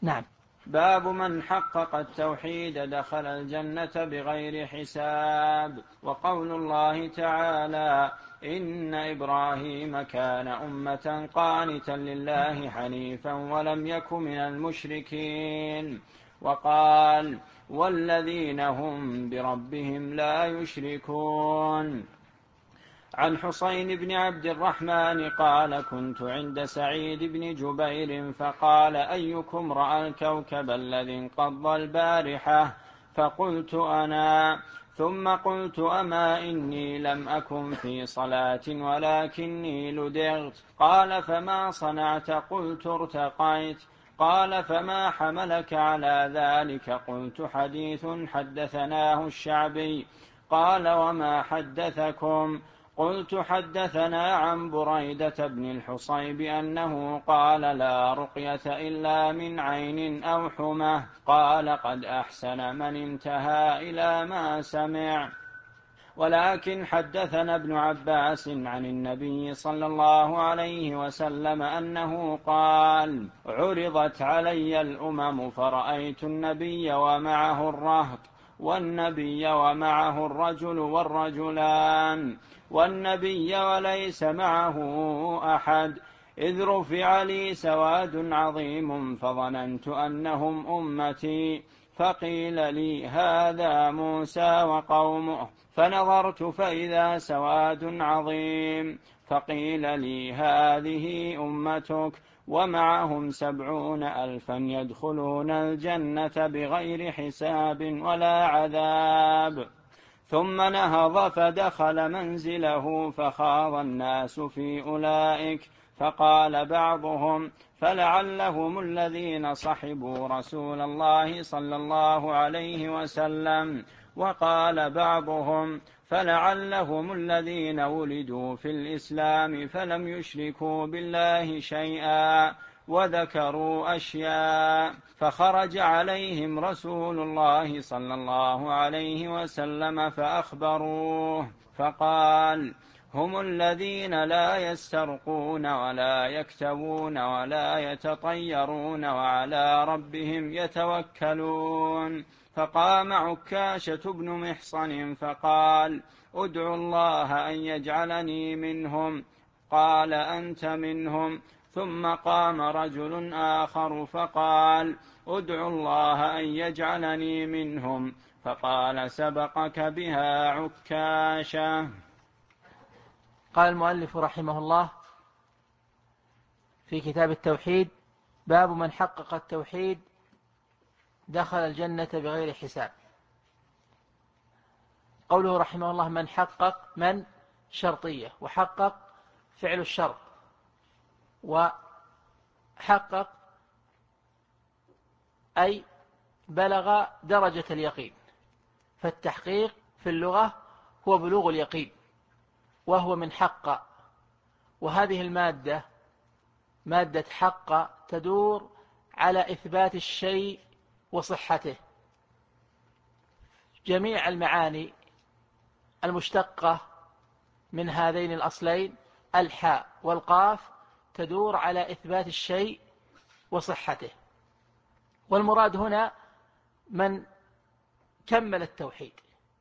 نعم. باب من حقق التوحيد دخل الجنة بغير حساب. وقول الله تعالى: إن إبراهيم كان أمة قانتا لله حنيفا ولم يك من المشركين. وقال: والذين هم بربهم لا يشركون. عن حسين بن عبد الرحمن قال: كنت عند سعيد بن جبير فقال: أيكم رأى الكوكب الذي انقض البارحة؟ فقلت: أنا. ثم قلت: أما إني لم أكن في صلاة ولكني لدغت. قال: فما صنعت؟ قلت: ارتقيت. قال: فما حملك على ذلك؟ قلت: حديث حدثناه الشعبي. قال: وما حدثكم؟ قلت: حدثنا عن بريدة بن الحصيب أنه قال: لا رقية إلا من عين أو حمى. قال: قد أحسن من انتهى إلى ما سمع. ولكن حدثنا ابن عباس عن النبي صلى الله عليه وسلم أنه قال: عرضت علي الأمم فرأيت النبي ومعه الرهط، والنبي ومعه الرجل والرجلان، والنبي وليس معه أحد، إذ رفع لي سواد عظيم فظننت أنهم أمتي، فقيل لي: هذا موسى وقومه، فنظرت فإذا سواد عظيم، فقيل لي: هذه أمتك ومعهم 70,000 يدخلون الجنة بغير حساب ولا عذاب. ثم نهض فدخل منزله فخاض الناس في أولئك، فقال بعضهم: فلعلهم الذين صحبوا رسول الله صلى الله عليه وسلم. وقال بعضهم: فلعلهم الذين ولدوا في الإسلام فلم يشركوا بالله شيئا. وذكروا أشياء، فخرج عليهم رسول الله صلى الله عليه وسلم فأخبروه، فقال: هم الذين لا يسترقون ولا يكتوون ولا يتطيرون وعلى ربهم يتوكلون. فقام عكاشة بن محصن فقال: ادعوا الله أن يجعلني منهم. قال: أنت منهم. ثم قام رجل آخر فقال: ادعوا الله أن يجعلني منهم. فقال: سبقك بها عكاشة. قال المؤلف رحمه الله في كتاب التوحيد: باب من حقق التوحيد دخل الجنة بغير حساب. قوله رحمه الله من حقق، من شرطية، وحقق فعل الشرط، وحقق أي بلغ درجة اليقين. فالتحقيق في اللغة هو بلوغ اليقين، وهو من حق. وهذه المادة مادة حق تدور على إثبات الشيء وصحته. جميع المعاني المشتقة من هذين الأصلين الحاء والقاف تدور على إثبات الشيء وصحته. والمراد هنا من كمل التوحيد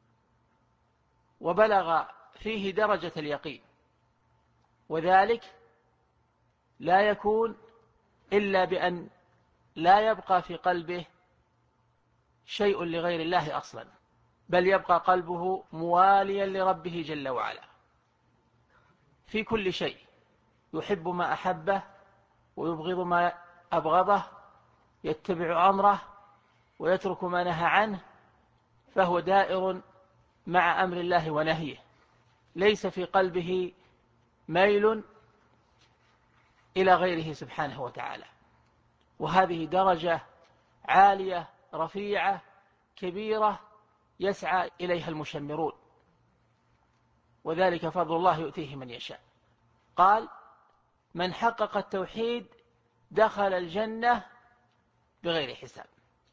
وبلغ فيه درجة اليقين، وذلك لا يكون إلا بأن لا يبقى في قلبه شيء لغير الله أصلا، بل يبقى قلبه مواليا لربه جل وعلا في كل شيء، يحب ما أحبه ويبغض ما أبغضه، يتبع أمره ويترك ما نهى عنه، فهو دائر مع أمر الله ونهيه، ليس في قلبه ميل إلى غيره سبحانه وتعالى. وهذه درجة عالية رفيعة كبيرة يسعى إليها المشمرون، وذلك فضل الله يؤتيه من يشاء. قال: من حقق التوحيد دخل الجنة بغير حساب.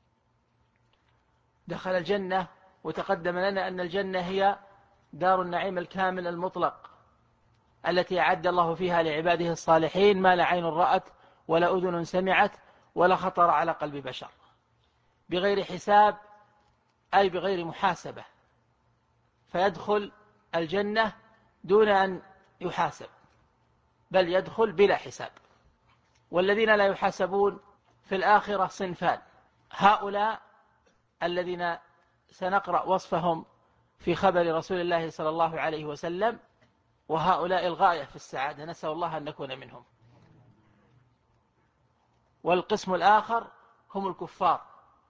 دخل الجنة، وتقدم لنا أن الجنة هي دار النعيم الكامل المطلق التي أعد الله فيها لعباده الصالحين ما لا عين رأت ولا أذن سمعت ولا خطر على قلب بشر. بغير حساب أي بغير محاسبة، فيدخل الجنة دون أن يحاسب، بل يدخل بلا حساب. والذين لا يحاسبون في الآخرة صنفان: هؤلاء الذين سنقرأ وصفهم في خبر رسول الله صلى الله عليه وسلم، وهؤلاء الغاية في السعادة، نسأل الله أن نكون منهم. والقسم الآخر هم الكفار،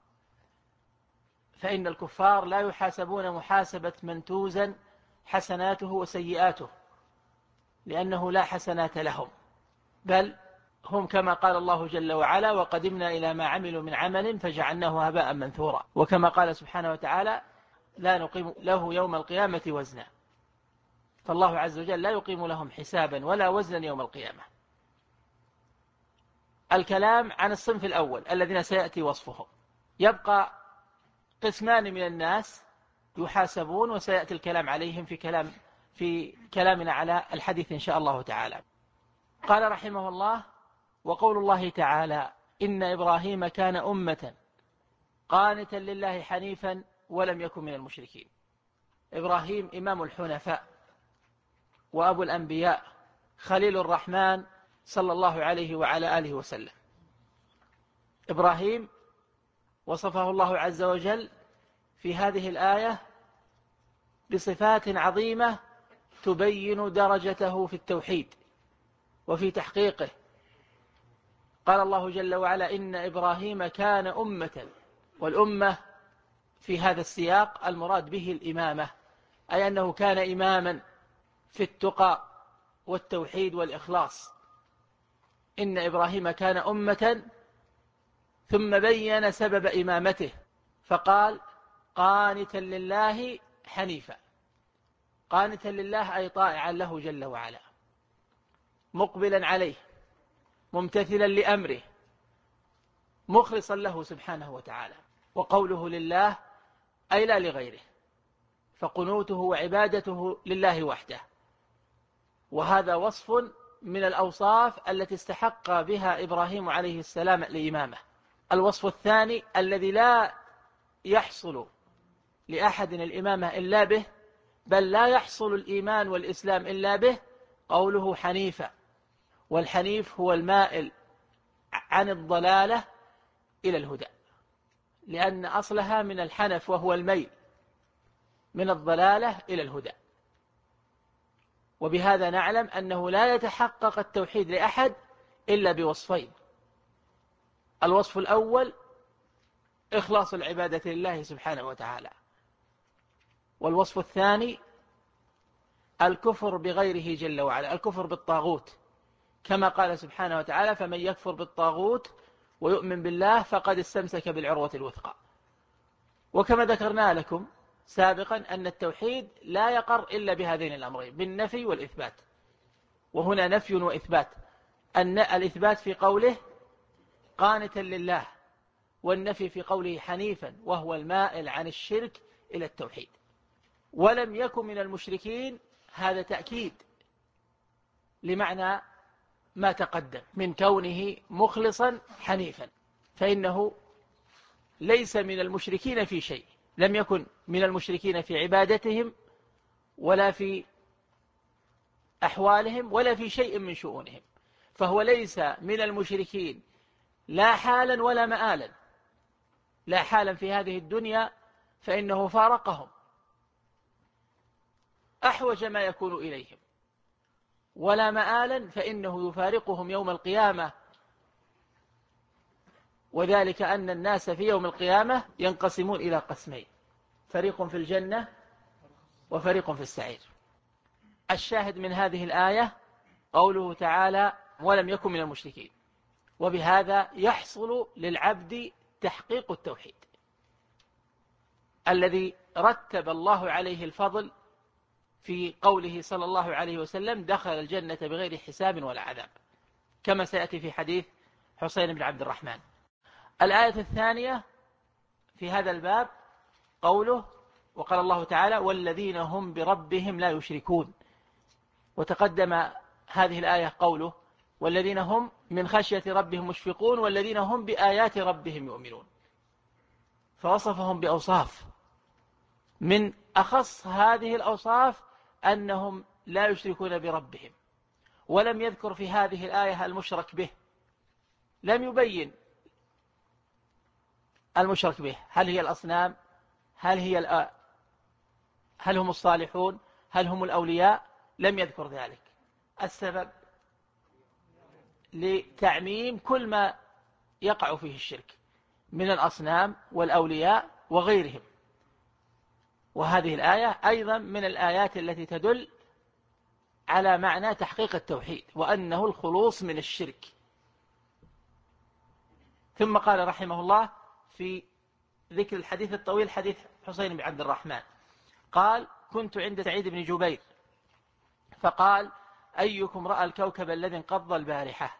فإن الكفار لا يحاسبون محاسبة من توزن حسناته وسيئاته، لأنه لا حسنات لهم، بل هم كما قال الله جل وعلا: وقدمنا إلى ما عملوا من عمل فجعلناه هباء منثورا. وكما قال سبحانه وتعالى: لا نقيم له يوم القيامة وزنا. فالله عز وجل لا يقيم لهم حسابا ولا وزنا يوم القيامة. الكلام عن الصنف الأول الذين سيأتي وصفهم. يبقى قسمان من الناس يحاسبون، وسيأتي الكلام عليهم في كلامنا على الحديث إن شاء الله تعالى. قال رحمه الله: وقول الله تعالى: إن إبراهيم كان أمة قانتا لله حنيفا ولم يكن من المشركين. إبراهيم إمام الحنفاء وأبو الأنبياء، خليل الرحمن صلى الله عليه وعلى آله وسلم. إبراهيم وصفه الله عز وجل في هذه الآية بصفات عظيمة تبين درجته في التوحيد وفي تحقيقه. قال الله جل وعلا: إن إبراهيم كان أمة. والأمة في هذا السياق المراد به الإمامة، أي أنه كان إماما في التقى والتوحيد والإخلاص. إن إبراهيم كان أمة، ثم بين سبب إمامته فقال: قانتا لله حنيفا. قانتا لله أي طائعا له جل وعلا، مقبلا عليه، ممتثلا لأمره، مخلصا له سبحانه وتعالى. وقوله لله أي لا لغيره، فقنوته وعبادته لله وحده. وهذا وصف من الأوصاف التي استحق بها إبراهيم عليه السلام الإمامة. الوصف الثاني الذي لا يحصل لأحد الإمامة إلا به، بل لا يحصل الإيمان والإسلام إلا به، قوله حنيفا. والحنيف هو المائل عن الضلالة إلى الهدى، لأن أصلها من الحنف وهو الميل من الضلالة إلى الهدى. وبهذا نعلم أنه لا يتحقق التوحيد لأحد إلا بوصفين: الوصف الأول إخلاص العبادة لله سبحانه وتعالى، والوصف الثاني الكفر بغيره جل وعلا، الكفر بالطاغوت، كما قال سبحانه وتعالى: فمن يكفر بالطاغوت ويؤمن بالله فقد استمسك بالعروة الوثقى. وكما ذكرنا لكم سابقا أن التوحيد لا يقر إلا بهذين الأمرين، بالنفي والإثبات. وهنا نفي وإثبات، أن الإثبات في قوله قانتا لله، والنفي في قوله حنيفا، وهو المائل عن الشرك إلى التوحيد. ولم يكن من المشركين، هذا تأكيد لمعنى ما تقدم من كونه مخلصا حنيفا، فإنه ليس من المشركين في شيء، لم يكن من المشركين في عبادتهم ولا في أحوالهم ولا في شيء من شؤونهم، فهو ليس من المشركين لا حالا ولا مآلا. لا حالا في هذه الدنيا فإنه فارقهم أحوج ما يكون إليهم، ولا مآلا فإنه يفارقهم يوم القيامة. وذلك أن الناس في يوم القيامة ينقسمون إلى قسمين: فريق في الجنة وفريق في السعير. الشاهد من هذه الآية قوله تعالى: ولم يكن من المشركين. وبهذا يحصل للعبد تحقيق التوحيد الذي رتب الله عليه الفضل في قوله صلى الله عليه وسلم: دخل الجنة بغير حساب ولا عذاب، كما سيأتي في حديث حسين بن عبد الرحمن. الآية الثانية في هذا الباب قوله: وقال الله تعالى: والذين هم بربهم لا يشركون. وتقدم هذه الآية قوله: والذين هم من خشية ربهم مشفقون والذين هم بآيات ربهم يؤمنون. فوصفهم بأوصاف، من أخص هذه الأوصاف أنهم لا يشركون بربهم. ولم يذكر في هذه الآية المشرك به، لم يبين المشرك به، هل هي الأصنام، هل هم الصالحون، هل هم الأولياء، لم يذكر ذلك. السبب لتعميم كل ما يقع فيه الشرك من الأصنام والأولياء وغيرهم. وهذه الآية أيضا من الآيات التي تدل على معنى تحقيق التوحيد وأنه الخلوص من الشرك. ثم قال رحمه الله في ذكر الحديث الطويل، حديث حسين بن عبد الرحمن، قال: كنت عند سعيد بن جبير فقال: أيكم رأى الكوكب الذي انقض البارحة؟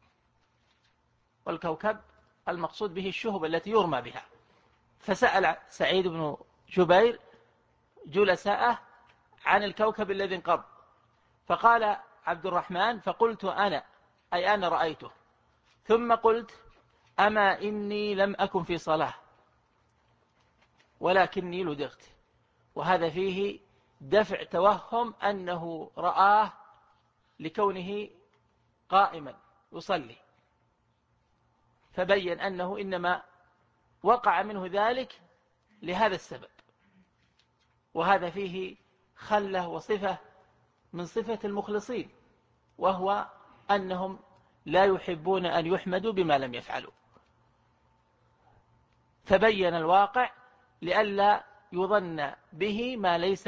والكوكب المقصود به الشهب التي يرمى بها. فسأل سعيد بن جبير جلساءه عن الكوكب الذي انقض، فقال عبد الرحمن: فقلت أنا، أي أنا رأيته. ثم قلت: أما إني لم أكن في صلاة ولكني لدغت. وهذا فيه دفع توهم أنه رآه لكونه قائما يصلي، فبين أنه إنما وقع منه ذلك لهذا السبب. وهذا فيه خلة وصفة من صفة المخلصين، وهو أنهم لا يحبون أن يحمدوا بما لم يفعلوا. فبين الواقع لئلا يظن به ما ليس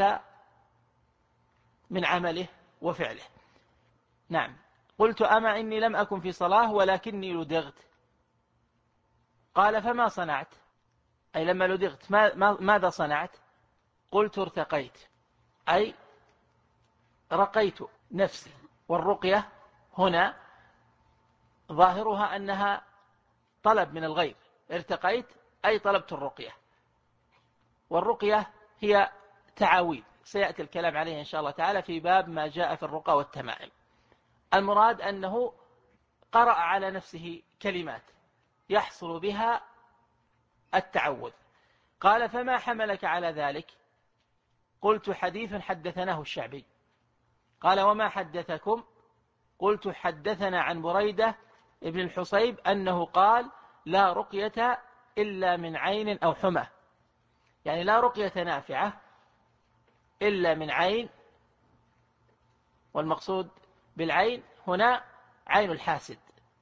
من عمله وفعله. نعم. قلت: أما إني لم أكن في صلاة ولكني لدغت. قال: فما صنعت؟ أي لما لدغت ماذا صنعت؟ قلت: ارتقيت، أي رقيت نفسي. والرقية هنا ظاهرها أنها طلب من الغير، ارتقيت أي طلبت الرقية. والرقية هي تعاويذ، سيأتي الكلام عليه إن شاء الله تعالى في باب ما جاء في الرقى والتمائم. المراد أنه قرأ على نفسه كلمات يحصل بها التعوذ. قال: فما حملك على ذلك؟ قلت: حديث حدثناه الشعبي. قال: وما حدثكم؟ قلت: حدثنا عن بريدة ابن الحصيب أنه قال: لا رقية إلا من عين أو حمى، يعني لا رقية نافعة إلا من عين. والمقصود بالعين هنا عين الحاسد،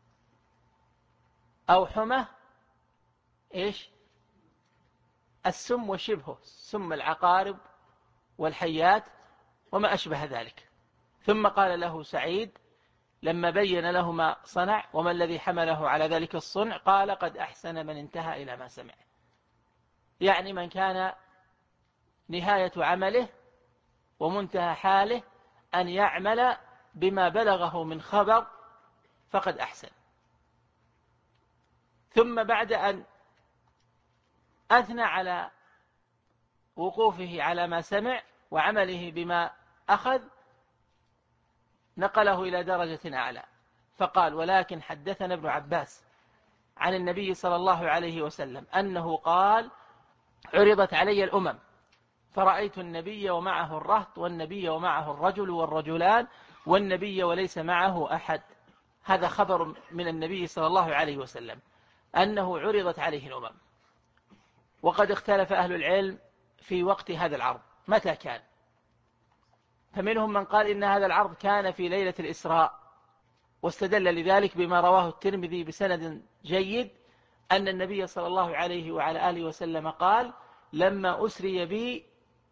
أو حمى إيش؟ السم وشبهه، سم العقارب والحيات وما أشبه ذلك. ثم قال له سعيد لما بين له ما صنع وما الذي حمله على ذلك الصنع، قال: قد أحسن من انتهى إلى ما سمع. يعني من كان نهاية عمله ومنتهى حاله أن يعمل بما بلغه من خبر فقد أحسن. ثم بعد أن أثنى على وقوفه على ما سمع وعمله بما أخذ، نقله إلى درجة أعلى فقال: ولكن حدثنا ابن عباس عن النبي صلى الله عليه وسلم أنه قال: عرضت علي الأمم فرأيت النبي ومعه الرهط، والنبي ومعه الرجل والرجلان، والنبي وليس معه أحد. هذا خبر من النبي صلى الله عليه وسلم أنه عرضت عليه الأمم. وقد اختلف أهل العلم في وقت هذا العرض متى كان، فمنهم من قال إن هذا العرض كان في ليلة الإسراء، واستدل لذلك بما رواه الترمذي بسند جيد أن النبي صلى الله عليه وعلى آله وسلم قال: لما أسري بي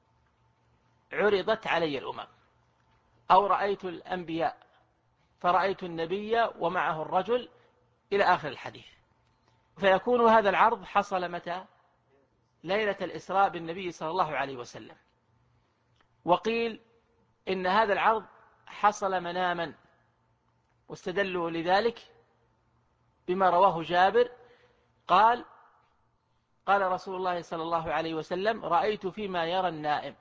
عرضت علي الأمم، أو رأيت الأنبياء فرأيت النبي ومعه الرجل، إلى آخر الحديث. فيكون هذا العرض حصل متى؟ ليلة الإسراء بالنبي صلى الله عليه وسلم. وقيل إن هذا العرض حصل مناما، واستدلوا لذلك بما رواه جابر قال: قال رسول الله صلى الله عليه وسلم: رأيت فيما يرى النائم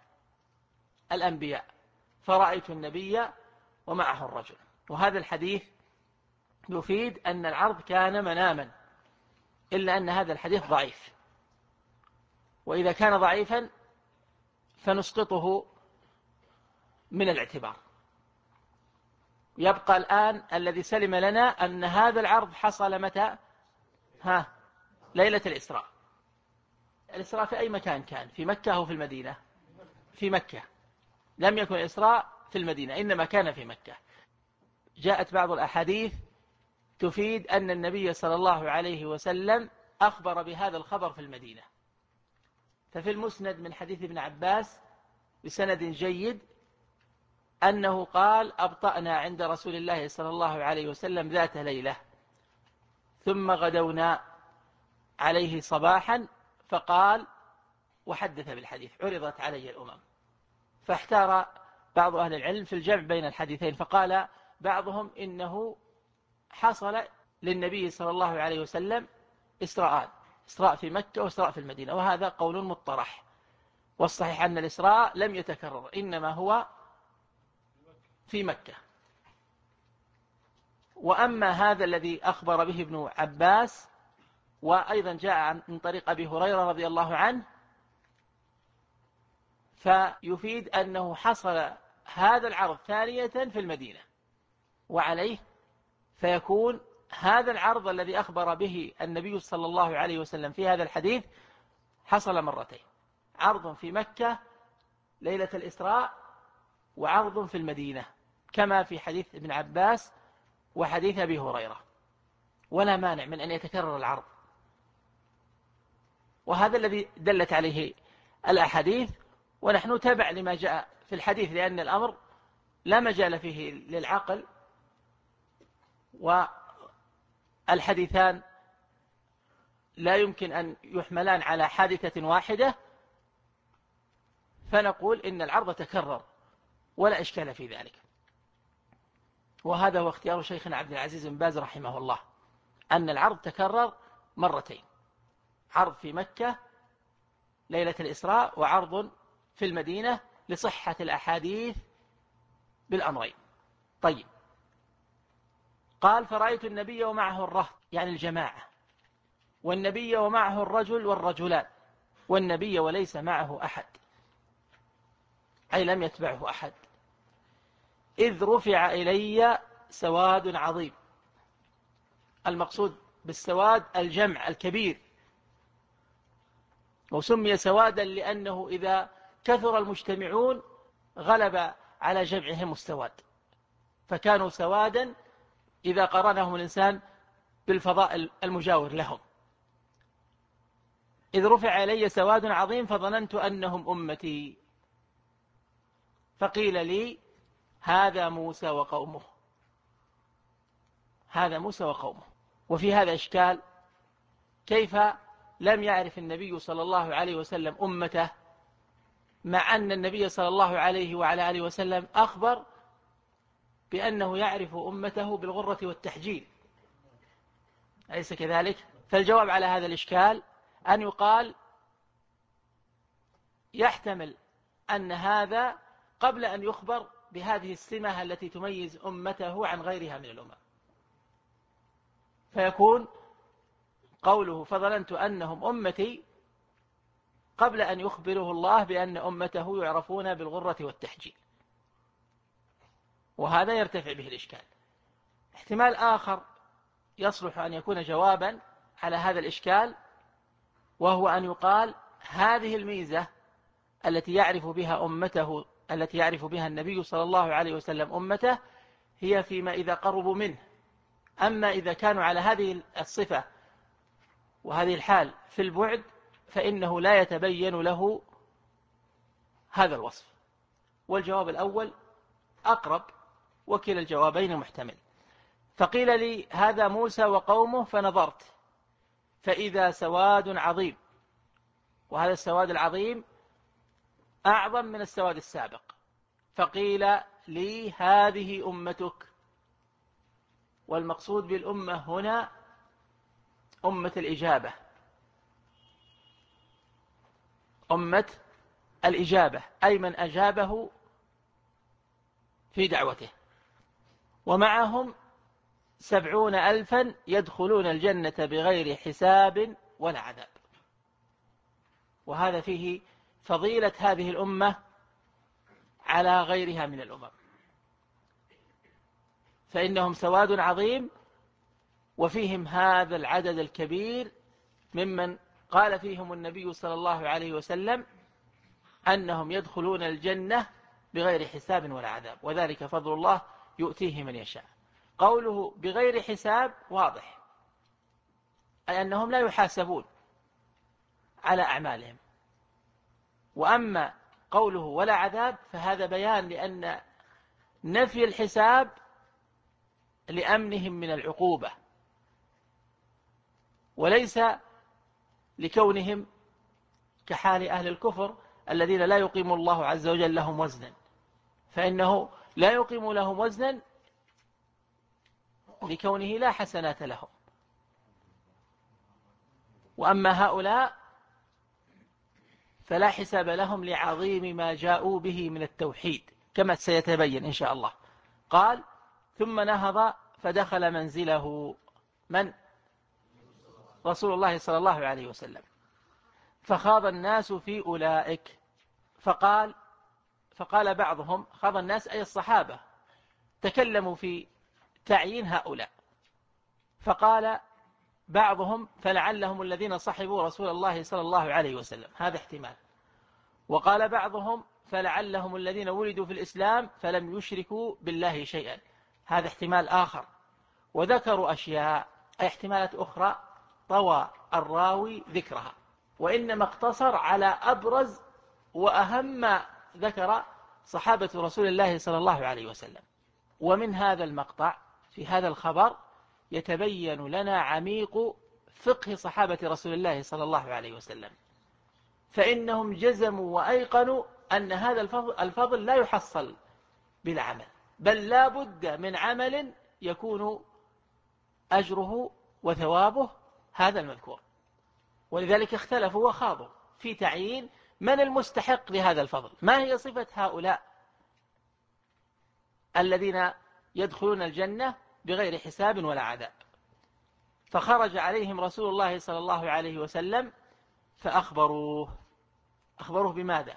الأنبياء فرأيت النبي ومعه الرجل. وهذا الحديث يفيد أن العرض كان مناما، إلا أن هذا الحديث ضعيف، وإذا كان ضعيفا فنسقطه من الاعتبار. يبقى الآن الذي سلم لنا أن هذا العرض حصل متى؟ ليلة الإسراء. الإسراء في أي مكان كان؟ في مكة أو في المدينة؟ في مكة. لم يكن الإسراء في المدينة، إنما كان في مكة. جاءت بعض الأحاديث تفيد أن النبي صلى الله عليه وسلم أخبر بهذا الخبر في المدينة. ففي المسند من حديث ابن عباس بسند جيد أنه قال: أبطأنا عند رسول الله صلى الله عليه وسلم ذات ليلة، ثم غدونا عليه صباحا فقال، وحدث بالحديث: عرضت علي الأمم. فاحتار بعض أهل العلم في الجمع بين الحديثين، فقال بعضهم إنه حصل للنبي صلى الله عليه وسلم إسراءان: إسراء في مكة وإسراء في المدينة، وهذا قول مطرح، والصحيح أن الإسراء لم يتكرر، إنما هو في مكة. وأما هذا الذي أخبر به ابن عباس وأيضا جاء من طريق أبي هريرة رضي الله عنه، فيفيد أنه حصل هذا العرض ثانية في المدينة، وعليه فيكون هذا العرض الذي أخبر به النبي صلى الله عليه وسلم في هذا الحديث حصل مرتين: عرض في مكة ليلة الإسراء، وعرض في المدينة، كما في حديث ابن عباس وحديث أبي هريرة. ولا مانع من أن يتكرر العرض، وهذا الذي دلت عليه الأحاديث، ونحن تابع لما جاء في الحديث، لأن الأمر لا مجال فيه للعقل، والحديثان لا يمكن أن يحملان على حادثة واحدة، فنقول إن العرض تكرر ولا إشكال في ذلك. وهذا هو اختيار شيخنا عبد العزيز بن باز رحمه الله، أن العرض تكرر مرتين: عرض في مكة ليلة الإسراء، وعرض في المدينة، لصحة الأحاديث بالأمرين. طيب، قال: فرأيت النبي ومعه الرهط، يعني الجماعة، والنبي ومعه الرجل والرجلان، والنبي وليس معه أحد، أي لم يتبعه أحد، إذ رفع إلي سواد عظيم. المقصود بالسواد الجمع الكبير، وسمي سوادا لأنه إذا كثر المجتمعون غلب على جمعهم السواد، فكانوا سوادا إذا قرنهم الإنسان بالفضاء المجاور لهم. إذ رفع إلي سواد عظيم فظننت أنهم أمتي، فقيل لي: هذا موسى وقومه. هذا موسى وقومه. وفي هذا إشكال: كيف لم يعرف النبي صلى الله عليه وسلم أمته، مع أن النبي صلى الله عليه وعلى آله وسلم أخبر بأنه يعرف أمته بالغرة والتحجيل، أليس كذلك؟ فالجواب على هذا الإشكال أن يقال: يحتمل أن هذا قبل أن يخبر بهذه السمة التي تميز أمته عن غيرها من الأمم، فيكون قوله فظننت أنهم أمتي قبل أن يخبره الله بأن أمته يعرفون بالغرة والتحجيل، وهذا يرتفع به الإشكال. احتمال آخر يصلح أن يكون جوابا على هذا الإشكال، وهو أن يقال: هذه الميزة التي يعرف بها أمته، التي يعرف بها النبي صلى الله عليه وسلم أمته، هي فيما إذا قربوا منه. أما إذا كانوا على هذه الصفة وهذه الحال في البعد، فإنه لا يتبين له هذا الوصف. والجواب الأول أقرب، وكلا الجوابين محتمل. فقيل لي: هذا موسى وقومه، فنظرت فإذا سواد عظيم، وهذا السواد العظيم أعظم من السواد السابق. فقيل لي: هذه أمتك. والمقصود بالأمة هنا أمة الإجابة، أمة الإجابة، أي من أجابه في دعوته. ومعهم 70,000 يدخلون الجنة بغير حساب ولا عذاب. وهذا فيه فضيلة هذه الأمة على غيرها من الأمم، فإنهم سواد عظيم، وفيهم هذا العدد الكبير ممن قال فيهم النبي صلى الله عليه وسلم أنهم يدخلون الجنة بغير حساب ولا عذاب، وذلك فضل الله يؤتيه من يشاء. قوله بغير حساب واضح، أي أنهم لا يحاسبون على أعمالهم. وأما قوله ولا عذاب فهذا بيان لأن نفي الحساب لأمنهم من العقوبة، وليس لكونهم كحال أهل الكفر الذين لا يقيم الله عز وجل لهم وزنا، فإنه لا يقيم لهم وزنا لكونه لا حسنات لهم. وأما هؤلاء فلا حساب لهم لعظيم ما جاءوا به من التوحيد كما سيتبين إن شاء الله. قال ثم نهض فدخل منزله من؟ رسول الله صلى الله عليه وسلم، فخاض الناس في أولئك، فقال بعضهم، خاض الناس أي الصحابة، تكلموا في تعيين هؤلاء، فقال بعضهم فلعلهم الذين صحبوا رسول الله صلى الله عليه وسلم، هذا احتمال. وقال بعضهم فلعلهم الذين ولدوا في الإسلام فلم يشركوا بالله شيئا، هذا احتمال آخر. وذكروا أشياء أي احتمالات أخرى طوى الراوي ذكرها، وإنما اقتصر على أبرز وأهم ما ذكر صحابة رسول الله صلى الله عليه وسلم. ومن هذا المقطع في هذا الخبر يتبين لنا عميق فقه صحابة رسول الله صلى الله عليه وسلم، فإنهم جزموا وأيقنوا أن هذا الفضل لا يحصل بالعمل، بل لا بد من عمل يكون أجره وثوابه هذا المذكور. ولذلك اختلفوا وخاضوا في تعيين من المستحق لهذا الفضل، ما هي صفة هؤلاء الذين يدخلون الجنة بغير حساب ولا عذاب. فخرج عليهم رسول الله صلى الله عليه وسلم فأخبروه بماذا؟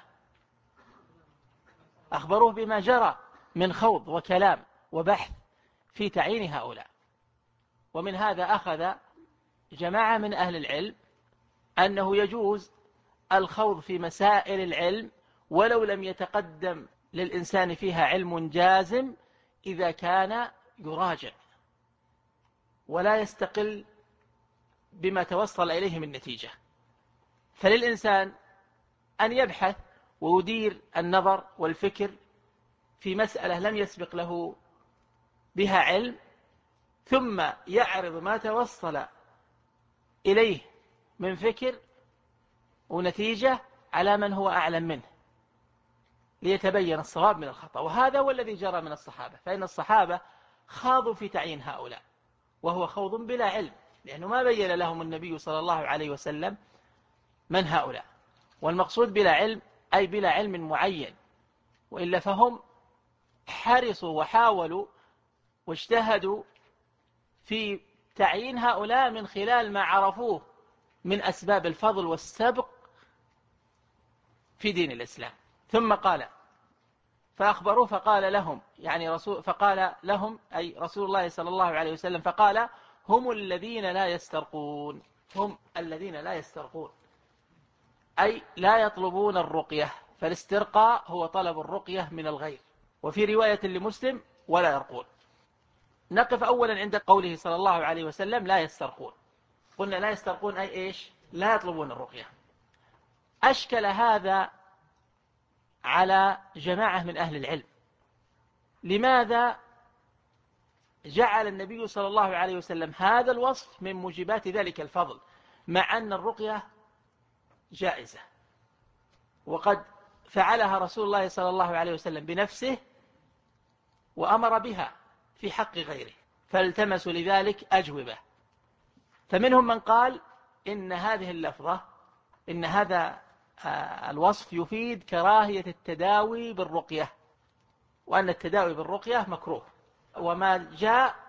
أخبروه بما جرى من خوض وكلام وبحث في تعيين هؤلاء. ومن هذا أخذ جماعة من أهل العلم أنه يجوز الخوض في مسائل العلم ولو لم يتقدم للإنسان فيها علم جازم، إذا كان يراجع ولا يستقل بما توصل إليه من نتيجة. فللإنسان أن يبحث ويدير النظر والفكر في مسألة لم يسبق له بها علم، ثم يعرض ما توصل إليه من فكر ونتيجة على من هو أعلم منه ليتبين الصواب من الخطأ. وهذا هو الذي جرى من الصحابة، فإن الصحابة خاضوا في تعيين هؤلاء وهو خوض بلا علم، لأنه ما بين لهم النبي صلى الله عليه وسلم من هؤلاء. والمقصود بلا علم أي بلا علم معين، وإلا فهم حرصوا وحاولوا واجتهدوا في تعيين هؤلاء من خلال ما عرفوه من أسباب الفضل والسبق في دين الإسلام. ثم قال فأخبروه فقال لهم، يعني فقال لهم أي رسول الله صلى الله عليه وسلم، فقال هم الذين لا يسترقون، هم الذين لا يسترقون أي لا يطلبون الرقية، فالاسترقاء هو طلب الرقية من الغير. وفي رواية لمسلم ولا يرقون. نقف أولا عند قوله صلى الله عليه وسلم لا يسترقون. قلنا لا يسترقون أي إيش؟ لا يطلبون الرقية. أشكل هذا على جماعة من أهل العلم، لماذا جعل النبي صلى الله عليه وسلم هذا الوصف من موجبات ذلك الفضل، مع أن الرقية جائزة وقد فعلها رسول الله صلى الله عليه وسلم بنفسه وأمر بها في حق غيره، فالتمسوا لذلك أجوبة. فمنهم من قال إن هذه اللفظة، إن هذا الوصف يفيد كراهية التداوي بالرقية، وأن التداوي بالرقية مكروه، وما جاء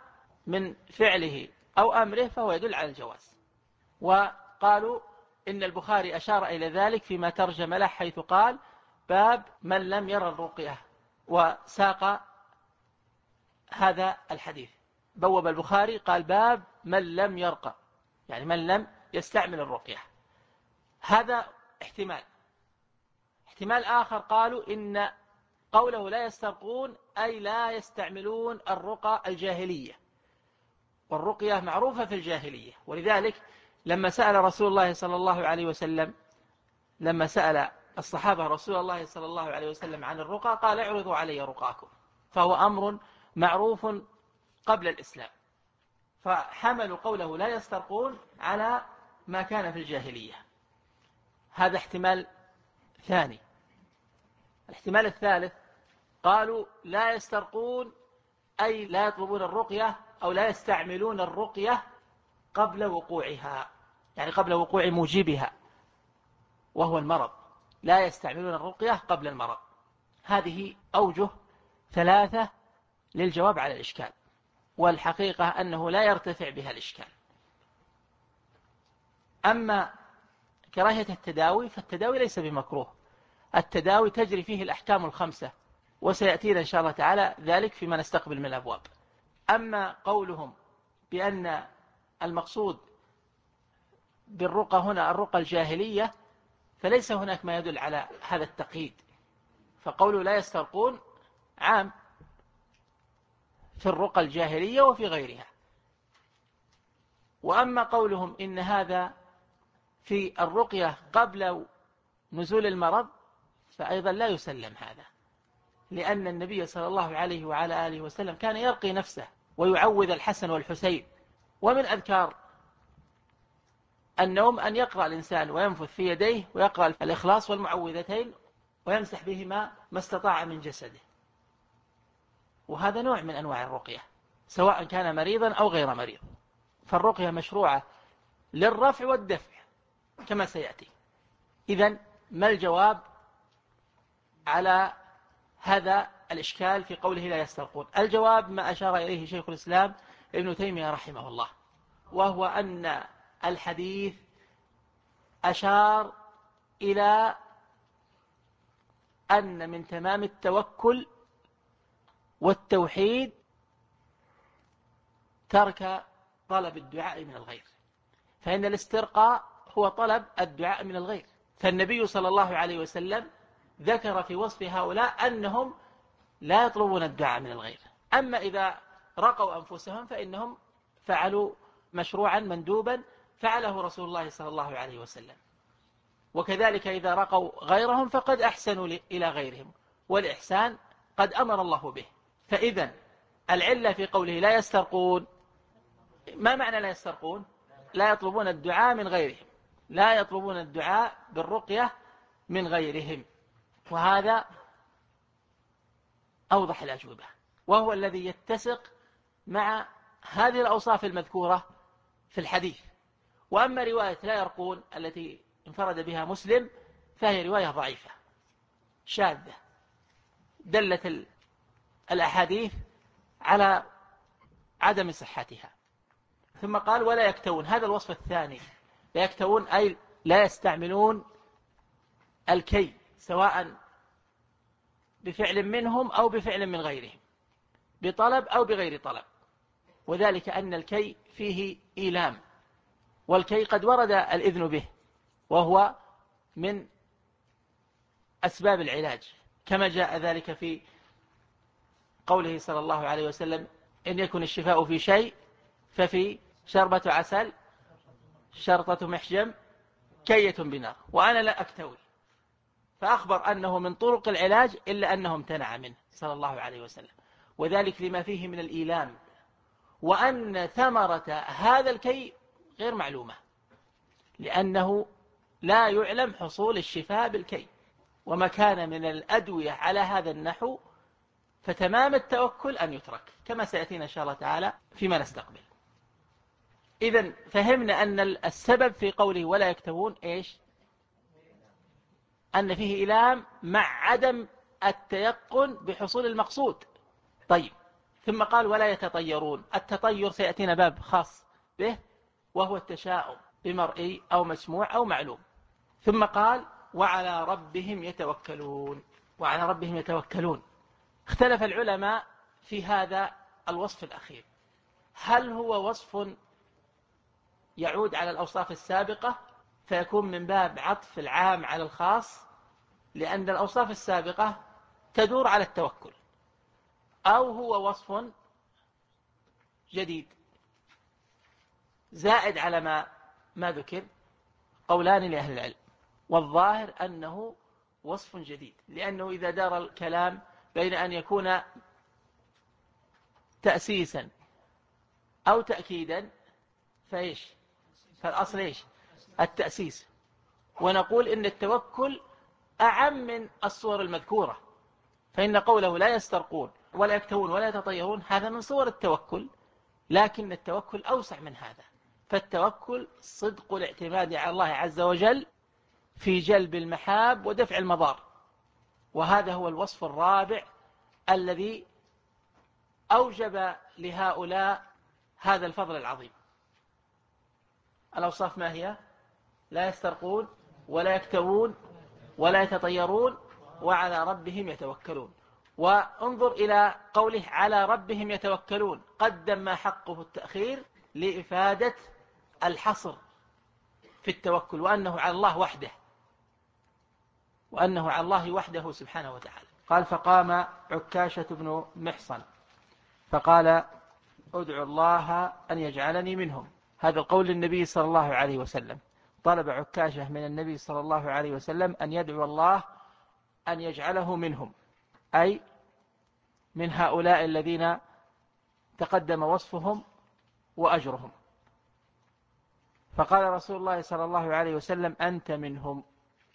من فعله أو أمره فهو يدل على الجواز. وقالوا إن البخاري أشار إلى ذلك فيما ترجم له حيث قال باب من لم يرى الرقية، وساق هذا الحديث. بوب البخاري قال باب من لم يرقى، يعني من لم يستعمل الرقية. هذا احتمال. احتمال آخر قالوا إن قوله لا يسترقون أي لا يستعملون الرقى الجاهلية، والرقية معروفة في الجاهلية. ولذلك لما سأل رسول الله صلى الله عليه وسلم، لما سأل الصحابة رسول الله صلى الله عليه وسلم عن الرقى قال اعرضوا علي رقاكم، فهو أمر معروف قبل الإسلام، فحملوا قوله لا يسترقون على ما كان في الجاهلية. هذا احتمال ثاني. الاحتمال الثالث قالوا لا يسترقون أي لا يطلبون الرقية أو لا يستعملون الرقية قبل وقوعها، يعني قبل وقوع موجبها وهو المرض، لا يستعملون الرقية قبل المرض. هذه أوجه ثلاثة للجواب على الإشكال، والحقيقة أنه لا يرتفع بها الإشكال. أما كراهية التداوي فالتداوي ليس بمكروه، التداوي تجري فيه الأحكام الخمسة، وسيأتينا إن شاء الله تعالى ذلك فيما نستقبل من الأبواب. أما قولهم بأن المقصود بالرقى هنا الرقى الجاهلية فليس هناك ما يدل على هذا التقييد، فقولوا لا يسترقون عام في الرقى الجاهلية وفي غيرها. وأما قولهم إن هذا في الرقية قبل نزول المرض فأيضا لا يسلم هذا، لأن النبي صلى الله عليه وعلى آله وسلم كان يرقي نفسه ويعوذ الحسن والحسين. ومن أذكار النوم أن يقرأ الإنسان وينفث في يديه ويقرأ الإخلاص والمعوذتين ويمسح بهما ما استطاع من جسده، وهذا نوع من أنواع الرقية سواء كان مريضا أو غير مريض. فالرقية مشروعة للرفع والدفع كما سيأتي. إذن ما الجواب على هذا الإشكال في قوله لا يسترقون؟ الجواب ما أشار إليه شيخ الإسلام ابن تيمية رحمه الله، وهو أن الحديث أشار إلى أن من تمام التوكل والتوحيد ترك طلب الدعاء من الغير، فإن الاسترقاء هو طلب الدعاء من الغير. فالنبي صلى الله عليه وسلم ذكر في وصف هؤلاء أنهم لا يطلبون الدعاء من الغير. أما إذا رقوا أنفسهم فإنهم فعلوا مشروعا مندوبا فعله رسول الله صلى الله عليه وسلم، وكذلك إذا رقوا غيرهم فقد أحسنوا إلى غيرهم، والإحسان قد أمر الله به. فإذا العلة في قوله لا يسترقون، ما معنى لا يسترقون؟ لا يطلبون الدعاء من غيرهم، لا يطلبون الدعاء بالرقية من غيرهم، وهذا أوضح الأجوبة، وهو الذي يتسق مع هذه الأوصاف المذكورة في الحديث. وأما رواية لا يرقون التي انفرد بها مسلم فهي رواية ضعيفة شاذة، دلت الأحاديث على عدم صحتها. ثم قال ولا يكتوون، هذا الوصف الثاني، لا يكتوون أي لا يستعملون الكي سواء بفعل منهم أو بفعل من غيرهم، بطلب أو بغير طلب، وذلك أن الكي فيه إيلام، والكي قد ورد الإذن به وهو من أسباب العلاج، كما جاء ذلك في قوله صلى الله عليه وسلم إن يكن الشفاء في شيء ففي شربة عسل شرطة محجم كية بنار، وأنا لا أكتوي، فأخبر أنه من طرق العلاج إلا أنه امتنع منه صلى الله عليه وسلم، وذلك لما فيه من الإيلام، وأن ثمرة هذا الكي غير معلومة، لأنه لا يعلم حصول الشفاء بالكي، وما كان من الأدوية على هذا النحو فتمام التوكل أن يترك، كما سيأتينا إن شاء الله تعالى فيما نستقبل. إذن فهمنا أن السبب في قوله ولا يكتوون إيش؟ أن فيه إلام مع عدم التيقن بحصول المقصود. طيب، ثم قال ولا يتطيرون. التطير سيأتينا باب خاص به، وهو التشاؤم بمرئي أو مسموع أو معلوم. ثم قال وعلى ربهم يتوكلون. وعلى ربهم يتوكلون. اختلف العلماء في هذا الوصف الأخير، هل هو وصف يعود على الأوصاف السابقة فيكون من باب عطف العام على الخاص، لأن الأوصاف السابقة تدور على التوكل، أو هو وصف جديد زائد على ما ذكر؟ قولان لأهل العلم، والظاهر أنه وصف جديد، لأنه إذا دار الكلام بين أن يكون تأسيسا أو تأكيدا فإيش؟ فالأصل إيش؟ التأسيس. ونقول إن التوكل أعم من الصور المذكورة، فإن قوله لا يسترقون ولا يكتوون ولا يتطيرون هذا من صور التوكل، لكن التوكل أوسع من هذا. فالتوكل صدق الاعتماد على الله عز وجل في جلب المحاب ودفع المضار، وهذا هو الوصف الرابع الذي أوجب لهؤلاء هذا الفضل العظيم. الأوصاف ما هي؟ لا يسترقون ولا يكتوون ولا يتطيرون وعلى ربهم يتوكلون. وانظر إلى قوله على ربهم يتوكلون، قدم ما حقه التأخير لإفادة الحصر في التوكل، وأنه على الله وحده، وأنه على الله وحده سبحانه وتعالى. قال فقام عكاشة بن محصن فقال ادعو الله أن يجعلني منهم. هذا القول للنبي صلى الله عليه وسلم. طلب عكاشة من النبي صلى الله عليه وسلم أن يدعو الله أن يجعله منهم، أي من هؤلاء الذين تقدم وصفهم وأجرهم. فقال رسول الله صلى الله عليه وسلم أنت منهم.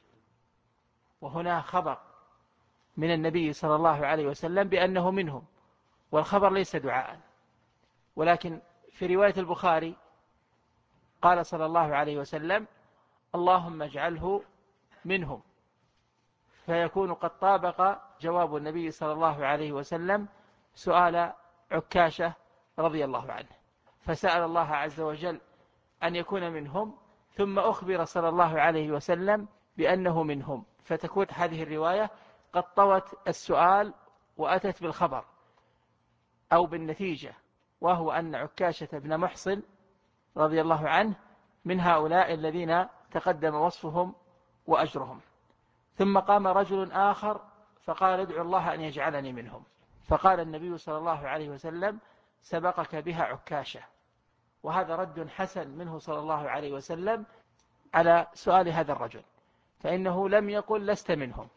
وهنا خبر من النبي صلى الله عليه وسلم بأنه منهم، والخبر ليس دعاء. ولكن في رواية البخاري قال صلى الله عليه وسلم اللهم اجعله منهم، فيكون قد طابق جواب النبي صلى الله عليه وسلم سؤال عكاشة رضي الله عنه، فسأل الله عز وجل أن يكون منهم، ثم أخبر صلى الله عليه وسلم بأنه منهم، فتكون هذه الرواية قد طوت السؤال وأتت بالخبر أو بالنتيجة، وهو أن عكاشة بن محصن رضي الله عنه من هؤلاء الذين تقدم وصفهم وأجرهم. ثم قام رجل آخر فقال ادعو الله أن يجعلني منهم. فقال النبي صلى الله عليه وسلم سبقك بها عكاشة. وهذا رد حسن منه صلى الله عليه وسلم على سؤال هذا الرجل، فإنه لم يقل لست منهم،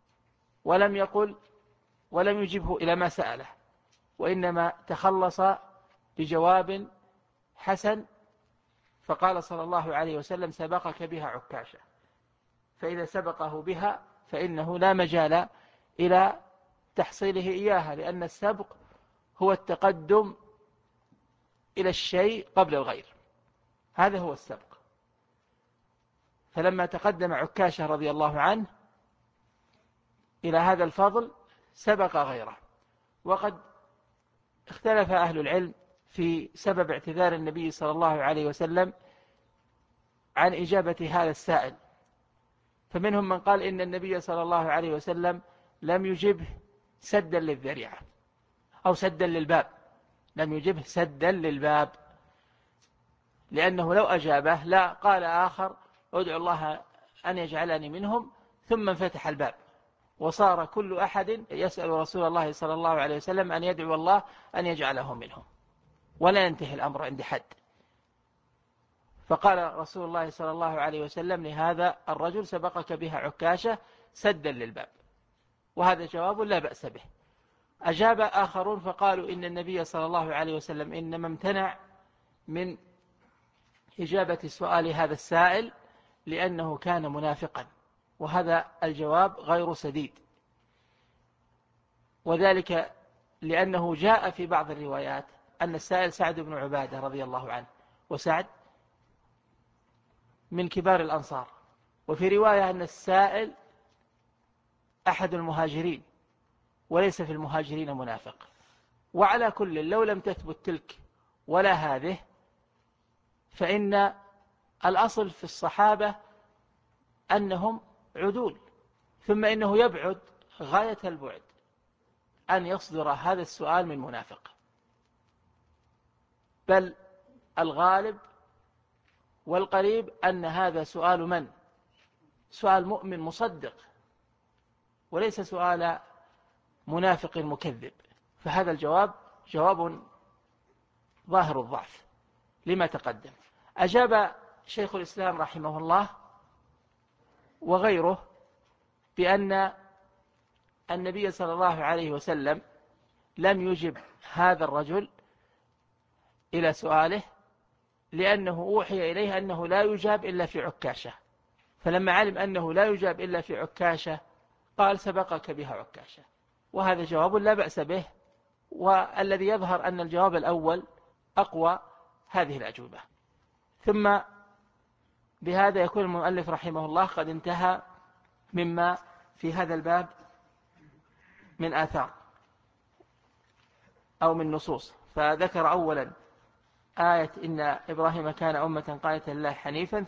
ولم يجبه إلى ما سأله، وإنما تخلص بجواب حسن. فقال صلى الله عليه وسلم سبقك بها عكاشة، فإذا سبقه بها فإنه لا مجال إلى تحصيله إياها، لأن السبق هو التقدم إلى الشيء قبل الغير، هذا هو السبق. فلما تقدم عكاشة رضي الله عنه إلى هذا الفضل سبق غيره. وقد اختلف أهل العلم في سبب اعتذار النبي صلى الله عليه وسلم عن إجابة هذا السائل، فمنهم من قال إن النبي صلى الله عليه وسلم لم يجبه سدا للذريعة أو سدا للباب، لم يجبه سدا للباب، لأنه لو أجابه لا قال آخر ادعو الله أن يجعلني منهم، ثم انفتح الباب وصار كل أحد يسأل رسول الله صلى الله عليه وسلم أن يدعو الله أن يجعله منهم، ولا ينتهي الأمر عند حد. فقال رسول الله صلى الله عليه وسلم لهذا الرجل سبقك بها عكاشة سدا للباب، وهذا جواب لا بأس به. أجاب آخرون فقالوا إن النبي صلى الله عليه وسلم إنما امتنع من إجابة سؤال هذا السائل لأنه كان منافقا، وهذا الجواب غير سديد، وذلك لأنه جاء في بعض الروايات أن السائل سعد بن عبادة رضي الله عنه، وسعد من كبار الأنصار، وفي رواية أن السائل أحد المهاجرين وليس في المهاجرين منافق. وعلى كل لو لم تثبت تلك ولا هذه، فإن الأصل في الصحابة أنهم عدول، ثم إنه يبعد غاية البعد أن يصدر هذا السؤال من منافق، بل الغالب والقريب أن هذا سؤال من؟ سؤال مؤمن مصدق، وليس سؤال منافق مكذب. فهذا الجواب جواب ظاهر الضعف لما تقدم. أجاب شيخ الإسلام رحمه الله وغيره بأن النبي صلى الله عليه وسلم لم يجب هذا الرجل إلى سؤاله، لأنه أوحي إليه أنه لا يجاب إلا في عكاشة، فلما علم أنه لا يجاب إلا في عكاشة قال سبقك بها عكاشة. وهذا جواب لا بأس به، والذي يظهر أن الجواب الأول أقوى هذه الأجوبة. ثم بهذا يكون المؤلف رحمه الله قد انتهى مما في هذا الباب من آثار أو من نصوص. فذكر أولا آية إن إبراهيم كان أمة قانتا لله حنيفا،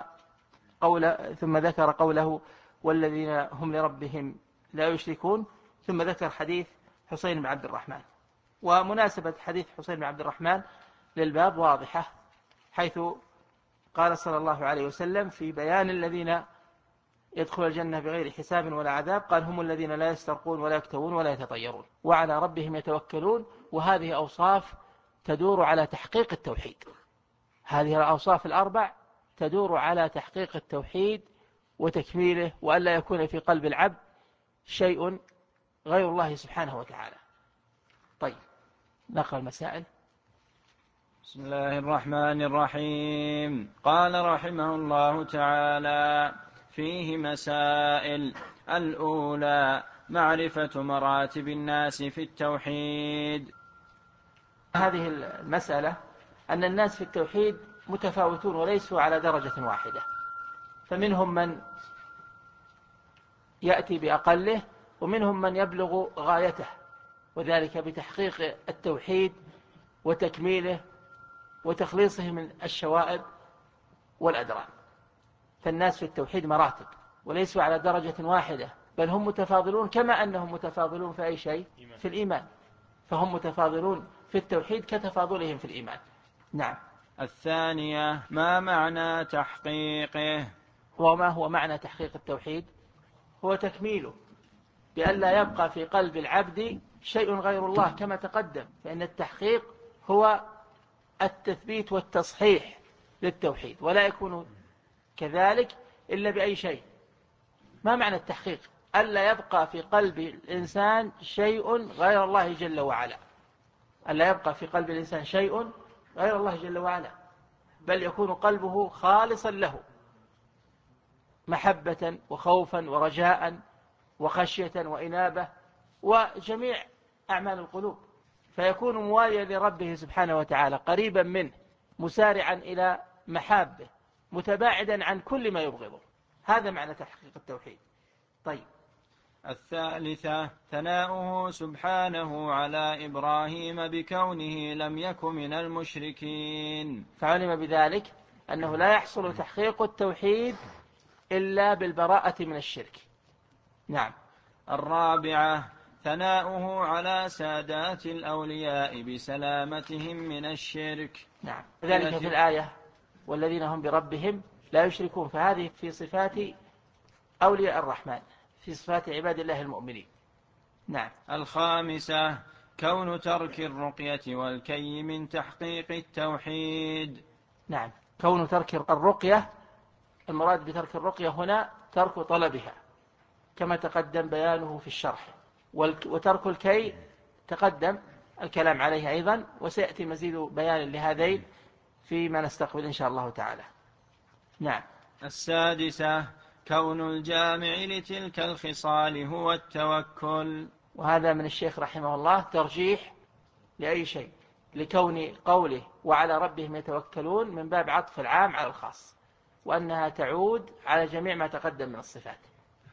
ثم ذكر قوله والذين هم لربهم لا يشركون، ثم ذكر حديث حسين بن عبد الرحمن. ومناسبة حديث حسين بن عبد الرحمن للباب واضحة، حيث قال صلى الله عليه وسلم في بيان الذين يدخل الجنة بغير حساب ولا عذاب، قال هم الذين لا يسترقون ولا يكتوون ولا يتطيرون وعلى ربهم يتوكلون. وهذه أوصاف تدور على تحقيق التوحيد، هذه الأوصاف الأربع تدور على تحقيق التوحيد وتكميله، وألا يكون في قلب العبد شيء غير الله سبحانه وتعالى. طيب نقرأ المسائل. بسم الله الرحمن الرحيم. قال رحمه الله تعالى: فيه مسائل. الأولى: معرفة مراتب الناس في التوحيد. هذه المسألة أن الناس في التوحيد متفاوتون وليسوا على درجة واحدة، فمنهم من يأتي بأقله ومنهم من يبلغ غايته، وذلك بتحقيق التوحيد وتكميله وتخليصه من الشوائب والأدران. فالناس في التوحيد مراتب وليسوا على درجة واحدة، بل هم متفاضلون كما أنهم متفاضلون في أي شيء في الإيمان، فهم متفاضلون في التوحيد كتفاضلهم في الإيمان. نعم. الثانية: ما معنى تحقيقه؟ وما هو معنى تحقيق التوحيد؟ هو تكميله بأن لا يبقى في قلب العبد شيء غير الله كما تقدم، فإن التحقيق هو التثبيت والتصحيح للتوحيد، ولا يكون كذلك إلا بأي شيء. ما معنى التحقيق؟ ألا يبقى في قلب الإنسان شيء غير الله جل وعلا، ألا يبقى في قلب الإنسان شيء غير الله جل وعلا، بل يكون قلبه خالصا له، محبة وخوفا ورجاء وخشية وإنابة وجميع أعمال القلوب، فيكون مواليا لربه سبحانه وتعالى، قريبا منه، مسارعا إلى محابه، متباعدا عن كل ما يبغضه. هذا معنى تحقيق التوحيد. طيب. الثالثة: ثناؤه سبحانه على إبراهيم بكونه لم يكن من المشركين. فعلم بذلك أنه لا يحصل تحقيق التوحيد إلا بالبراءة من الشرك. نعم. الرابعة: ثناؤه على سادات الأولياء بسلامتهم من الشرك. نعم. ذلك في الآية والذين هم بربهم لا يشركون، فهذه في صفات أولياء الرحمن، في صفات عباد الله المؤمنين. نعم. الخامسة: كون ترك الرقية والكي من تحقيق التوحيد. نعم. كون ترك الرقية، المراد بترك الرقية هنا ترك طلبها كما تقدم بيانه في الشرح، وترك الكي تقدم الكلام عليه أيضا، وسيأتي مزيد بيان لهذين فيما نستقبل إن شاء الله تعالى. نعم. السادسة: كون الجامع لتلك الخصال هو التوكل. وهذا من الشيخ رحمه الله ترجيح لأي شيء، لكون قوله وعلى ربهم يتوكلون من باب عطف العام على الخاص، وأنها تعود على جميع ما تقدم من الصفات،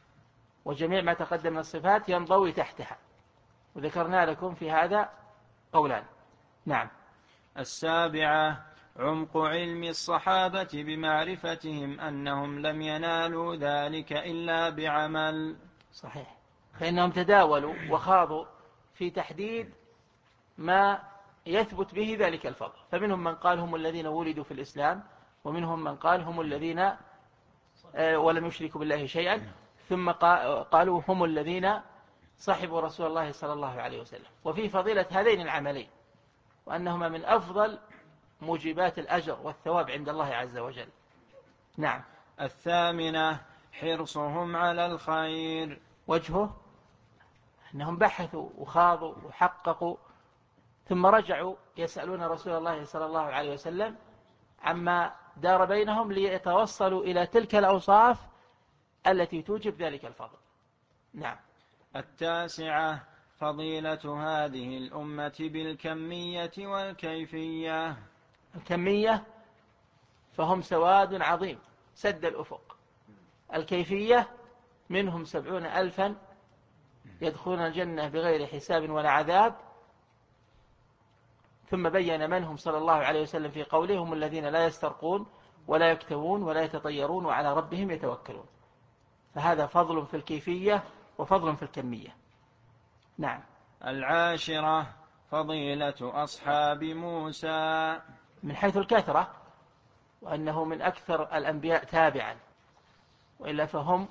وجميع ما تقدم من الصفات ينضوي تحتها، وذكرنا لكم في هذا قولان. نعم. السابعة عمق علم الصحابة بمعرفتهم أنهم لم ينالوا ذلك إلا بعمل. صحيح، فإنهم تداولوا وخاضوا في تحديد ما يثبت به ذلك الفضل، فمنهم من قال هم الذين ولدوا في الإسلام، ومنهم من قال هم الذين ولم يشركوا بالله شيئا، ثم قالوا هم الذين صحبوا رسول الله صلى الله عليه وسلم. وفي فضيلة هذين العملين، وأنهما من أفضل موجبات الأجر والثواب عند الله عز وجل. نعم. الثامنة حرصهم على الخير. وجهه أنهم بحثوا وخاضوا وحققوا، ثم رجعوا يسألون رسول الله صلى الله عليه وسلم عما دار بينهم ليتوصلوا إلى تلك الأوصاف التي توجب ذلك الفضل. نعم. التاسعة فضيلة هذه الأمة بالكمية والكيفية. الكمية فهم سواد عظيم سد الأفق. الكيفية منهم 70,000 يدخلون الجنة بغير حساب ولا عذاب. ثم بين من هم صلى الله عليه وسلم في قوله هم الذين لا يسترقون ولا يكتوون ولا يتطيرون وعلى ربهم يتوكلون. فهذا فضل في الكيفية وفضل في الكمية. نعم. العاشرة فضيلة أصحاب موسى من حيث الكثرة، وأنه من أكثر الأنبياء تابعا، وإلا فهم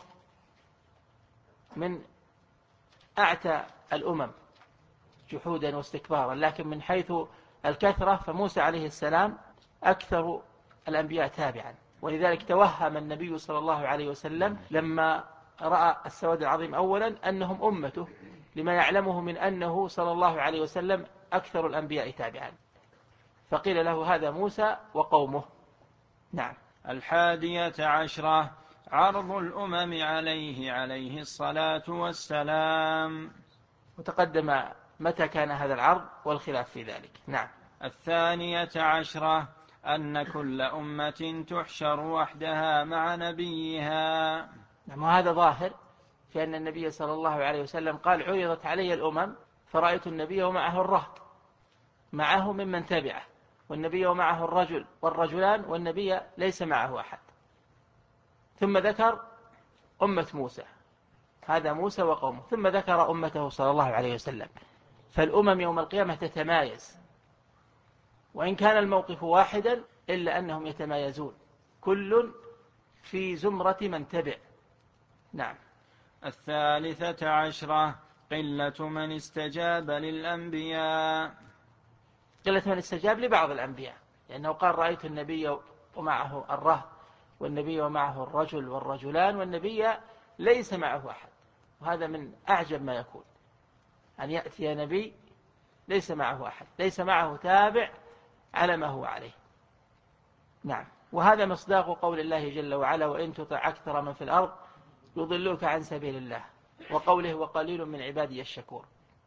من أعتى الأمم جحودا واستكبارا، لكن من حيث الكثرة فموسى عليه السلام أكثر الأنبياء تابعا. ولذلك توهم النبي صلى الله عليه وسلم لما رأى السواد العظيم أولا أنهم أمته، لما يعلمه من أنه صلى الله عليه وسلم أكثر الأنبياء تابعا، فقيل له هذا موسى وقومه. نعم. الحادية عشرة عرض الأمم عليه الصلاة والسلام. وتقدم متى كان هذا العرض والخلاف في ذلك. نعم. الثانية عشرة أن كل أمة تحشر وحدها مع نبيها. نعم. وهذا ظاهر في أن النبي صلى الله عليه وسلم قال عرضت علي الأمم فرأيت النبي ومعه الرهط معه ممن تبعه، والنبي ومعه الرجل والرجلان، والنبي ليس معه أحد. ثم ذكر أمة موسى، هذا موسى وقومه، ثم ذكر أمته صلى الله عليه وسلم. فالأمم يوم القيامة تتمايز، وإن كان الموقف واحدا إلا أنهم يتمايزون كل في زمرة من تبع. نعم. الثالثة عشرة قلة من استجاب للأنبياء. قلة من استجاب لبعض الأنبياء، لأنه قال رأيت النبي ومعه الرهط، والنبي ومعه الرجل والرجلان، والنبي ليس معه أحد. وهذا من أعجب ما يكون، أن يأتي نبي ليس معه أحد، ليس معه تابع على ما هو عليه. نعم. وهذا مصداق قول الله جل وعلا وإن تطع أكثر من في الأرض يضلوك عن سبيل الله، وقوله وقليل من عبادي الشكور،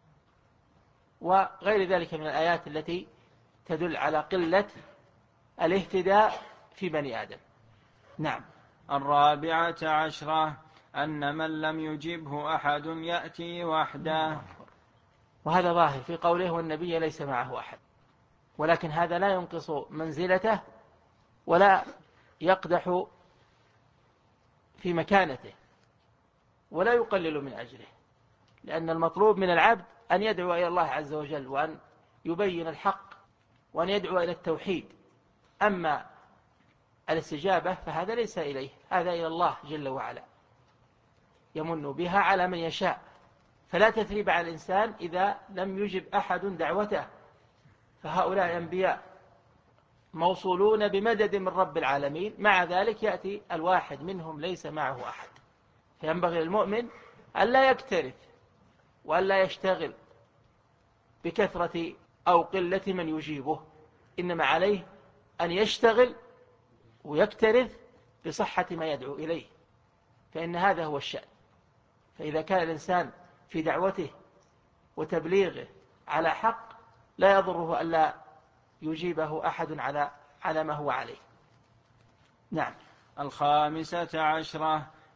وغير ذلك من الآيات التي تدل على قلة الاهتداء في بني آدم. نعم. الرابعة عشرة أن من لم يجبه أحد يأتي وحده. وهذا ظاهر في قوله والنبي ليس معه أحد، ولكن هذا لا ينقص منزلته ولا يقدح في مكانته ولا يقلل من أجره، لأن المطلوب من العبد أن يدعو إلى الله عز وجل، وأن يبين الحق، وأن يدعو إلى التوحيد. أما الاستجابة فهذا ليس إليه، هذا إلى الله جل وعلا يمن بها على من يشاء. فلا تثريب على الإنسان إذا لم يجب أحد دعوته، فهؤلاء أنبياء موصولون بمدد من رب العالمين، مع ذلك يأتي الواحد منهم ليس معه أحد. فينبغي للمؤمن أن لا يكترث وأن لا يشتغل بكثرة أو قلة من يجيبه، إنما عليه أن يشتغل ويكترث بصحة ما يدعو إليه، فإن هذا هو الشأن. فإذا كان الإنسان في دعوته وتبليغه على حق لا يضره ألا يجيبه أحد على ما هو عليه. نعم. الخامسة عشرة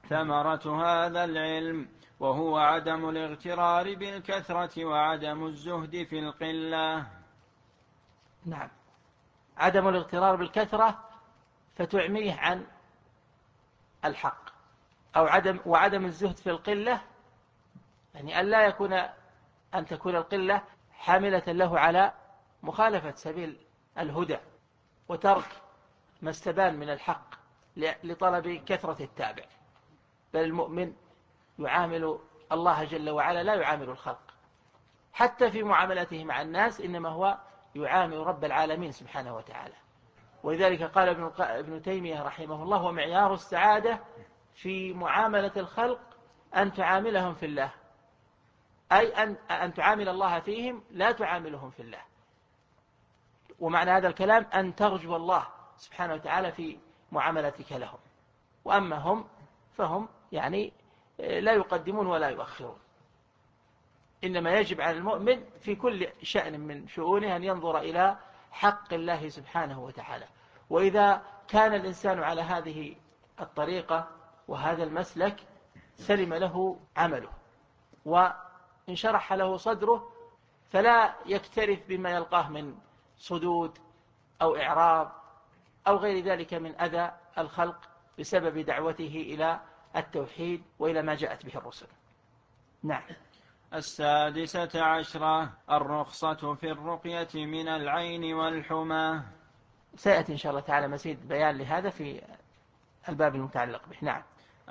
ثمرة هذا العلم، وهو عدم الاغترار بالكثرة وعدم الزهد في القلة. نعم، عدم الاغترار بالكثرة فتعميه عن الحق، أو وعدم الزهد في القلة، يعني أن تكون القلة حاملة له على مخالفة سبيل الهدى وترك ما استبان من الحق لطلب كثرة التابع. بل المؤمن يعامل الله جل وعلا لا يعامل الخلق، حتى في معاملته مع الناس إنما هو يعامل رب العالمين سبحانه وتعالى. ولذلك قال ابن تيمية رحمه الله: ومعيار السعادة في معاملة الخلق أن تعاملهم في الله، أي أن تعامل الله فيهم لا تعاملهم في الله. ومعنى هذا الكلام أن ترجو الله سبحانه وتعالى في معاملتك لهم، وأما هم فهم يعني لا يقدمون ولا يؤخرون. إنما يجب على المؤمن في كل شأن من شؤونه أن ينظر إلى حق الله سبحانه وتعالى. وإذا كان الإنسان على هذه الطريقة وهذا المسلك سلم له عمله وانشرح له صدره، فلا يكترث بما يلقاه من صدود أو إعراض أو غير ذلك من أذى الخلق بسبب دعوته إلى التوحيد وإلى ما جاءت به الرسل. نعم. 16 الرخصة في الرقية من العين والحمى. سيأتي إن شاء الله تعالى مزيد بيان لهذا في الباب المتعلق به. نعم.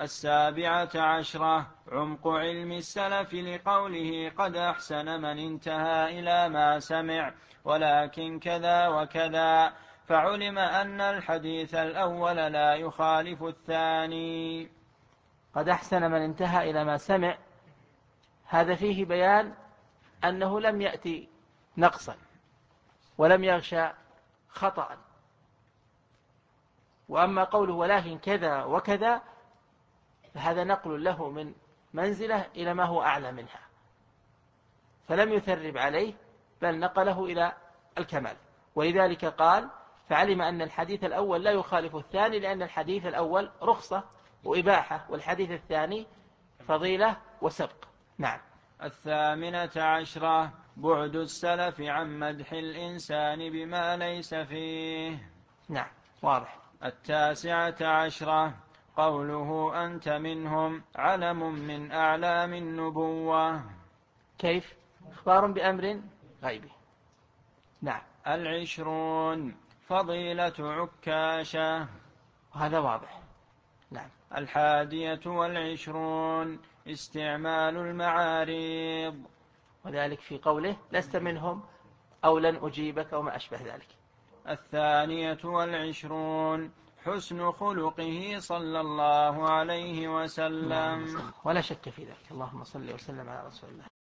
17 عمق علم السلف لقوله: قد أحسن من انتهى إلى ما سمع، ولكن كذا وكذا، فعلم أن الحديث الأول لا يخالف الثاني. قد أحسن من انتهى إلى ما سمع، هذا فيه بيان أنه لم يأتي نقصا ولم يغشى خطأ. وأما قوله ولكن كذا وكذا فهذا نقل له من منزلة إلى ما هو أعلى منها، فلم يثرب عليه بل نقله إلى الكمال. ولذلك قال: فعلم أن الحديث الأول لا يخالف الثاني، لأن الحديث الأول رخصة وإباحة، والحديث الثاني فضيلة وسبق. نعم. 18 بعد السلف عن مدح الإنسان بما ليس فيه. نعم، واضح. 19 قوله: أنت منهم علم من أعلام النبوة. كيف؟ إخبار بأمر غيبي. نعم. 20 فضيلة عكاشة. وهذا واضح. نعم. 21 استعمال المعاريض، وذلك في قوله: لست منهم أو لن أجيبك أو ما أشبه ذلك. 22 حسن خلقه صلى الله عليه وسلم. ولا شك في ذلك. اللهم صل وسلم على رسول الله.